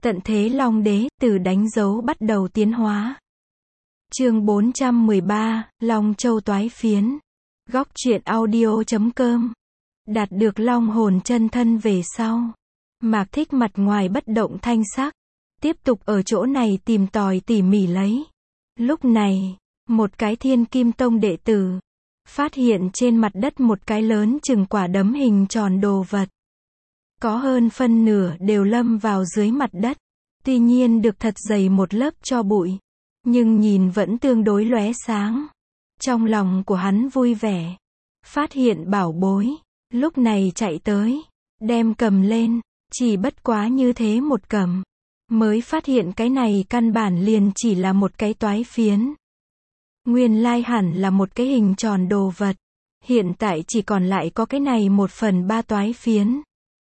Tận thế Long Đế, từ đánh dấu bắt đầu tiến hóa. Chương 413, Long Châu Toái Phiến. Góc truyện audio.com. Đạt được long hồn chân thân về sau, Mạc Thích mặt ngoài bất động thanh sắc, tiếp tục ở chỗ này tìm tòi tỉ mỉ lấy. Lúc này, một cái Thiên Kim Tông đệ tử phát hiện trên mặt đất một cái lớn chừng quả đấm hình tròn đồ vật. Có hơn phân nửa đều lâm vào dưới mặt đất, tuy nhiên được thật dày một lớp tro bụi, nhưng nhìn vẫn tương đối lóe sáng. Trong lòng của hắn vui vẻ, phát hiện bảo bối, lúc này chạy tới, đem cầm lên, chỉ bất quá như thế một cầm, mới phát hiện cái này căn bản liền chỉ là một cái toái phiến. Nguyên lai hẳn là một cái hình tròn đồ vật, hiện tại chỉ còn lại có cái này 1/3 toái phiến.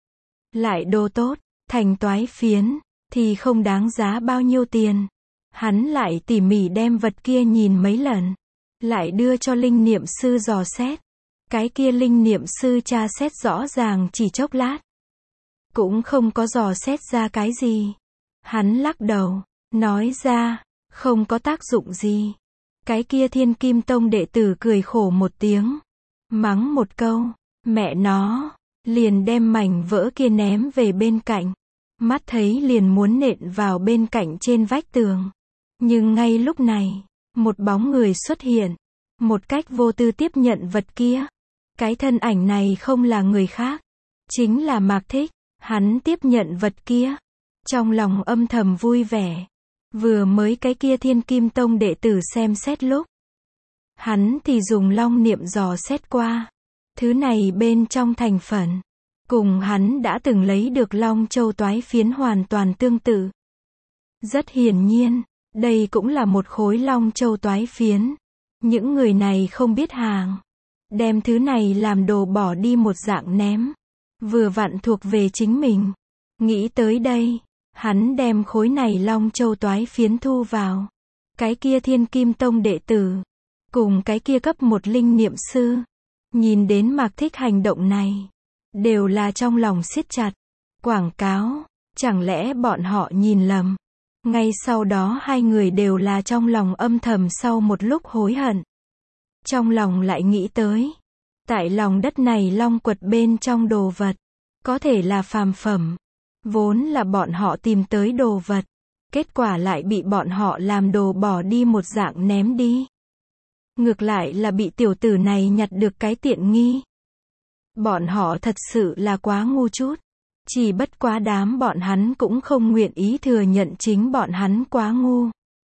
Lại đồ tốt, thành toái phiến, thì không đáng giá bao nhiêu tiền. Hắn lại tỉ mỉ đem vật kia nhìn mấy lần, lại đưa cho linh niệm sư dò xét. Cái kia linh niệm sư tra xét rõ ràng chỉ chốc lát, cũng không có dò xét ra cái gì. Hắn lắc đầu, nói ra, không có tác dụng gì. Cái kia Thiên Kim Tông đệ tử cười khổ một tiếng, mắng một câu, mẹ nó, liền đem mảnh vỡ kia ném về bên cạnh. Mắt thấy liền muốn nện vào bên cạnh trên vách tường. Nhưng ngay lúc này, một bóng người xuất hiện, một cách vô tư tiếp nhận vật kia. Cái thân ảnh này không là người khác, chính là Mạc Thích. Hắn tiếp nhận vật kia, trong lòng âm thầm vui vẻ. Vừa mới cái kia Thiên Kim Tông đệ tử xem xét lúc, hắn thì dùng long niệm dò xét qua. Thứ này bên trong thành phần, cùng hắn đã từng lấy được Long Châu Toái Phiến hoàn toàn tương tự. Rất hiển nhiên, đây cũng là một khối Long Châu Toái Phiến. Những người này không biết hàng, đem thứ này làm đồ bỏ đi một dạng ném, vừa vặn thuộc về chính mình. Nghĩ tới đây, hắn đem khối này Long Châu Toái Phiến thu vào. Cái kia Thiên Kim Tông đệ tử, cùng cái kia cấp 1 linh niệm sư, nhìn đến Mạc Thích hành động này, đều là trong lòng siết chặt. Quảng cáo, chẳng lẽ bọn họ nhìn lầm? Ngay sau đó hai người đều là trong lòng âm thầm sau một lúc hối hận. Trong lòng lại nghĩ tới, tại lòng đất này long quật bên trong đồ vật, có thể là phàm phẩm. Vốn là bọn họ tìm tới đồ vật, kết quả lại bị bọn họ làm đồ bỏ đi một dạng ném đi. Ngược lại là bị tiểu tử này nhặt được cái tiện nghi. Bọn họ thật sự là quá ngu chút. Chỉ bất quá đám bọn hắn cũng không nguyện ý thừa nhận chính bọn hắn quá ngu.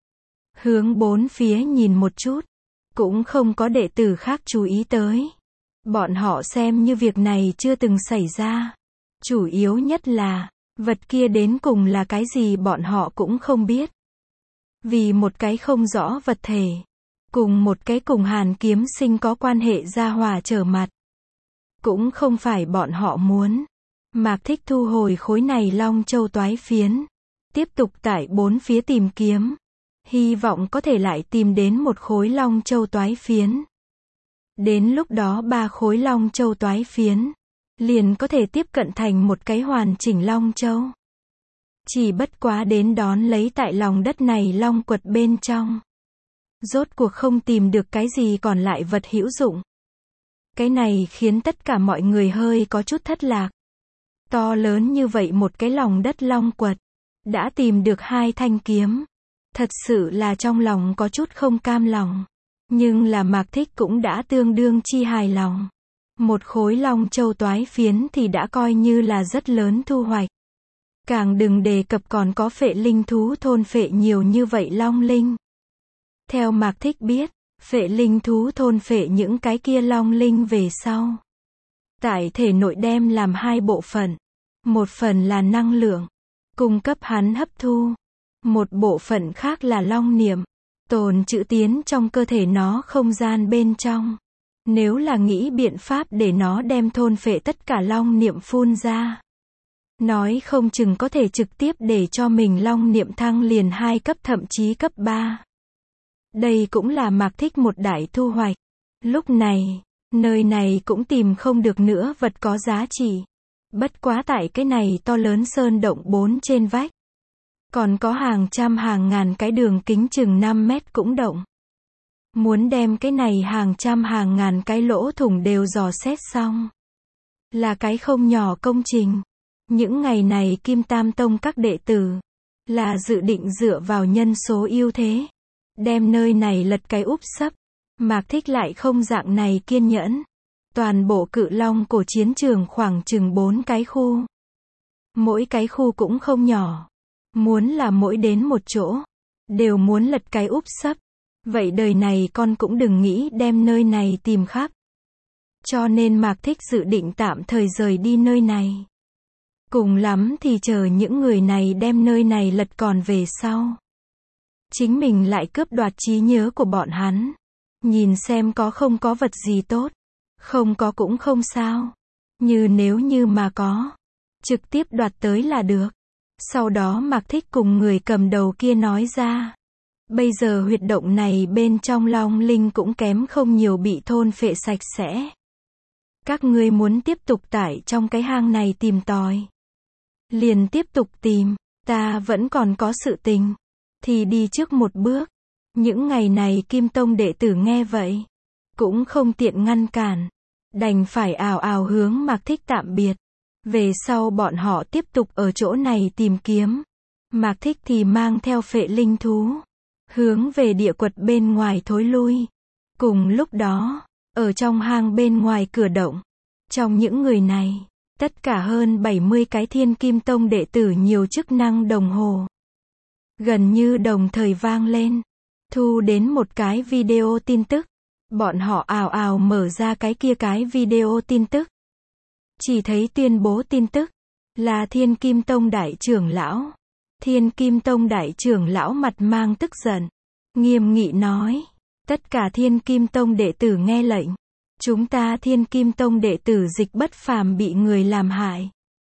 Hướng bốn phía nhìn một chút, cũng không có đệ tử khác chú ý tới. Bọn họ xem như việc này chưa từng xảy ra. Chủ yếu nhất là, vật kia đến cùng là cái gì bọn họ cũng không biết. Vì một cái không rõ vật thể, cùng một cái cùng Hàn Kiếm Sinh có quan hệ gia hòa trở mặt, cũng không phải bọn họ muốn. Mạc Thích thu hồi khối này Long Châu Toái Phiến, tiếp tục tại bốn phía tìm kiếm, hy vọng có thể lại tìm đến một khối Long Châu Toái Phiến. Đến lúc đó 3 khối Long Châu Toái Phiến, liền có thể tiếp cận thành một cái hoàn chỉnh Long Châu. Chỉ bất quá đến đón lấy tại lòng đất này long quật bên trong, rốt cuộc không tìm được cái gì còn lại vật hữu dụng. Cái này khiến tất cả mọi người hơi có chút thất lạc. To lớn như vậy một cái lòng đất long quật, đã tìm được 2 thanh kiếm. Thật sự là trong lòng có chút không cam lòng. Nhưng là Mạc Thích cũng đã tương đương chi hài lòng. Một khối Long Châu Toái Phiến thì đã coi như là rất lớn thu hoạch. Càng đừng đề cập còn có phệ linh thú thôn phệ nhiều như vậy long linh. Theo Mạc Thích biết, phệ linh thú thôn phệ những cái kia long linh về sau, tại thể nội đem làm 2 bộ phận. Một phần là năng lượng, cung cấp hắn hấp thu. Một bộ phận khác là long niệm, tồn trữ tiến trong cơ thể nó không gian bên trong. Nếu là nghĩ biện pháp để nó đem thôn phệ tất cả long niệm phun ra, nói không chừng có thể trực tiếp để cho mình long niệm thăng liền 2 cấp thậm chí cấp 3. Đây cũng là Mạc Thích một đại thu hoạch. Lúc này, nơi này cũng tìm không được nữa vật có giá trị. Bất quá tại cái này to lớn sơn động 4 trên vách, Còn có hàng trăm hàng ngàn cái đường kính chừng 5 mét cũng động. Muốn đem cái này hàng trăm hàng ngàn cái lỗ thủng đều dò xét xong. Là cái không nhỏ công trình. Những ngày này Kim Tam Tông các đệ tử là dự định dựa vào nhân số ưu thế, đem nơi này lật cái úp sấp. Mạc Thích lại không dạng này kiên nhẫn. Toàn bộ Cự Long cổ chiến trường khoảng chừng 4 cái khu. Mỗi cái khu cũng không nhỏ. Muốn là mỗi đến một chỗ, đều muốn lật cái úp sấp. Vậy đời này con cũng đừng nghĩ đem nơi này tìm khắp. Cho nên Mạc Thích dự định tạm thời rời đi nơi này. Cùng lắm thì chờ những người này đem nơi này lật còn về sau. Chính mình lại cướp đoạt trí nhớ của bọn hắn. Nhìn xem có không có vật gì tốt. Không có cũng không sao. Nếu như mà có, trực tiếp đoạt tới là được. Sau đó Mạc Thích cùng người cầm đầu kia nói ra. Bây giờ huyệt động này bên trong Long Linh cũng kém không nhiều bị thôn phệ sạch sẽ. Các ngươi muốn tiếp tục tải trong cái hang này tìm tòi. Liền tiếp tục tìm, ta vẫn còn có sự tình. Thì đi trước một bước. Những ngày này Kim Tông đệ tử nghe vậy. Cũng không tiện ngăn cản. Đành phải ào ào hướng Mạc Thích tạm biệt. Về sau bọn họ tiếp tục ở chỗ này tìm kiếm. Mạc Thích thì mang theo phệ linh thú. Hướng về địa quật bên ngoài thối lui. Cùng lúc đó, ở trong hang bên ngoài cửa động. Trong những người này, tất cả hơn 70 cái Thiên Kim Tông đệ tử nhiều chức năng đồng hồ. Gần như đồng thời vang lên. Thu đến một cái video tin tức. Bọn họ ào ào mở ra cái video tin tức. Chỉ thấy tuyên bố tin tức. Là Thiên Kim Tông đại trưởng lão. Thiên Kim Tông đại trưởng lão mặt mang tức giận. Nghiêm nghị nói. Tất cả Thiên Kim Tông đệ tử nghe lệnh. Chúng ta Thiên Kim Tông đệ tử Dịch Bất Phàm bị người làm hại.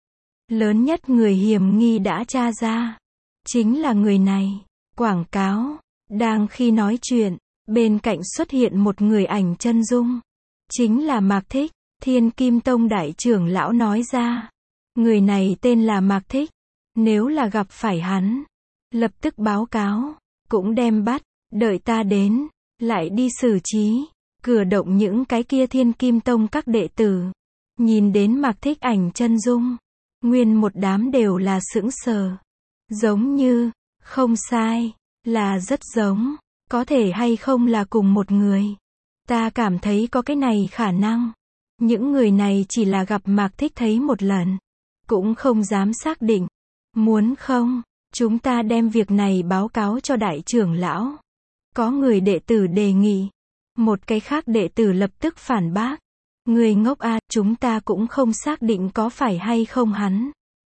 Lớn nhất người hiểm nghi đã tra ra. Chính là người này. Quảng cáo. Đang khi nói chuyện, bên cạnh xuất hiện một người ảnh chân dung. Chính là Mạc Thích. Thiên Kim Tông đại trưởng lão nói ra. Người này tên là Mạc Thích. Nếu là gặp phải hắn, lập tức báo cáo. Cũng đem bắt. Đợi ta đến. Lại đi xử trí. Cửa động những cái kia Thiên Kim Tông các đệ tử. Nhìn đến Mạc Thích ảnh chân dung. Nguyên một đám đều là sững sờ. Giống như. Không sai. Là rất giống. Có thể hay không là cùng một người. Ta cảm thấy có cái này khả năng. Những người này chỉ là gặp Mạc Thích thấy một lần. Cũng không dám xác định. Muốn không, chúng ta đem việc này báo cáo cho đại trưởng lão. Có người đệ tử đề nghị. Một cái khác đệ tử lập tức phản bác. Người ngốc à, chúng ta cũng không xác định có phải hay không hắn.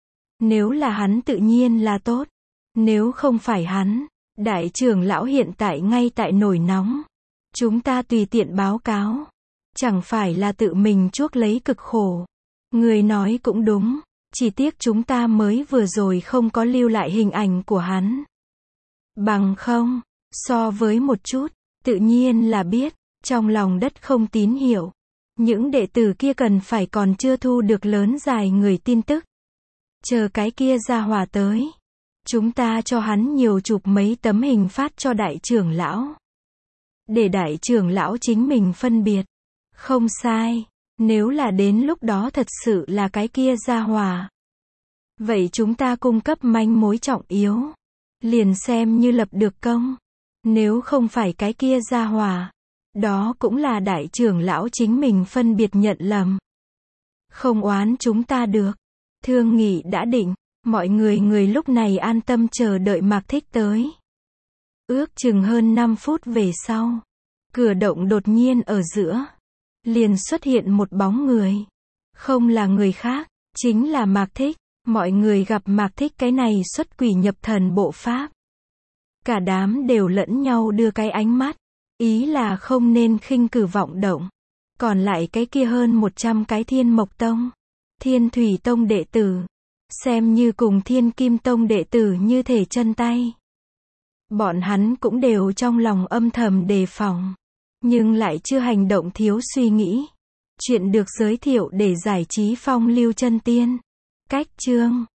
Nếu là hắn tự nhiên là tốt. Nếu không phải hắn, đại trưởng lão hiện tại ngay tại nổi nóng. Chúng ta tùy tiện báo cáo. Chẳng phải là tự mình chuốc lấy cực khổ. Người nói cũng đúng. Chỉ tiếc chúng ta mới vừa rồi không có lưu lại hình ảnh của hắn. Bằng không, so với một chút, tự nhiên là biết, trong lòng đất không tín hiệu. Những đệ tử kia cần phải còn chưa thu được lớn dài người tin tức. Chờ cái kia ra hỏa tới. Chúng ta cho hắn nhiều chụp mấy tấm hình phát cho đại trưởng lão. Để đại trưởng lão chính mình phân biệt. Không sai. Nếu là đến lúc đó thật sự là cái kia ra hỏa. Vậy chúng ta cung cấp manh mối trọng yếu. Liền xem như lập được công. Nếu không phải cái kia ra hỏa. Đó cũng là đại trưởng lão chính mình phân biệt nhận lầm. Không oán chúng ta được. Thương nghị đã định. Mọi người lúc này an tâm chờ đợi Mạc Thích tới. Ước chừng hơn 5 phút về sau. Cửa động đột nhiên ở giữa. Liền xuất hiện một bóng người. Không là người khác. Chính là Mạc Thích. Mọi người gặp Mạc Thích cái này xuất quỷ nhập thần bộ pháp. Cả đám đều lẫn nhau đưa cái ánh mắt. Ý là không nên khinh cử vọng động. Còn lại cái kia hơn 100 cái Thiên Mộc Tông, Thiên Thủy Tông đệ tử. Xem như cùng Thiên Kim Tông đệ tử như thể chân tay. Bọn hắn cũng đều trong lòng âm thầm đề phòng. Nhưng lại chưa hành động thiếu suy nghĩ. Chuyện được giới thiệu để giải trí phong lưu chân tiên. Cách chương